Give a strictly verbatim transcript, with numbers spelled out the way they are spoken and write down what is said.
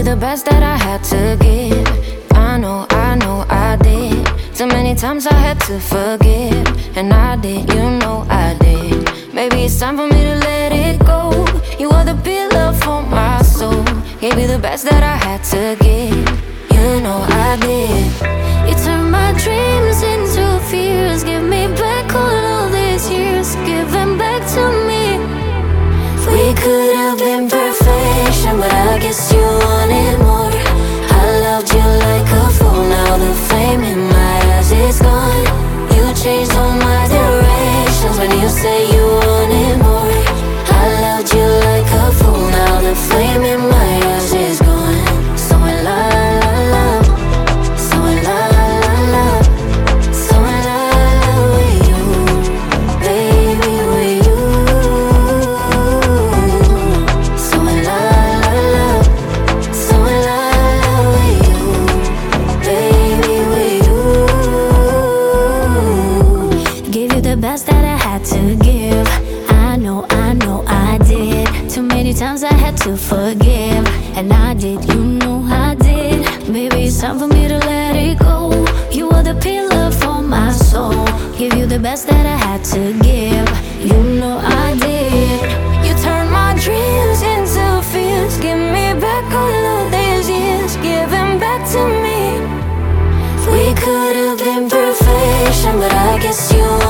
the best that I had to give. I know, I know I did. So many times I had to forgive, and I did, you know I did. Maybe it's time for me to let it go. You are the pillar for my soul. Gave you the best that I had to give. You know I did. You turned my dreams into fears. Give me back all of these years. Give them back to me. We could have been perfection, but I guess you wanted more. I loved you like a fool. Now the flame in my eyes is gone. You changed all my directions when you say you wanted more. I loved you like a fool. Now the flame in my eyes is gone. So in love, love, love. So in love, love, love. So in love with you, baby, with you. So in love, love, love. So in love with you, baby, with you. Gave you the best that I had to give. I know, I know I did. Too many times I had to forgive, and I did, you know I did. Maybe it's time for me to let it go. You were the pillar for my soul. Give you the best that I had to give. You know I did. You turned my dreams into fears. Give me back all of these years. Give them back to me. We could have been perfection, but I guess you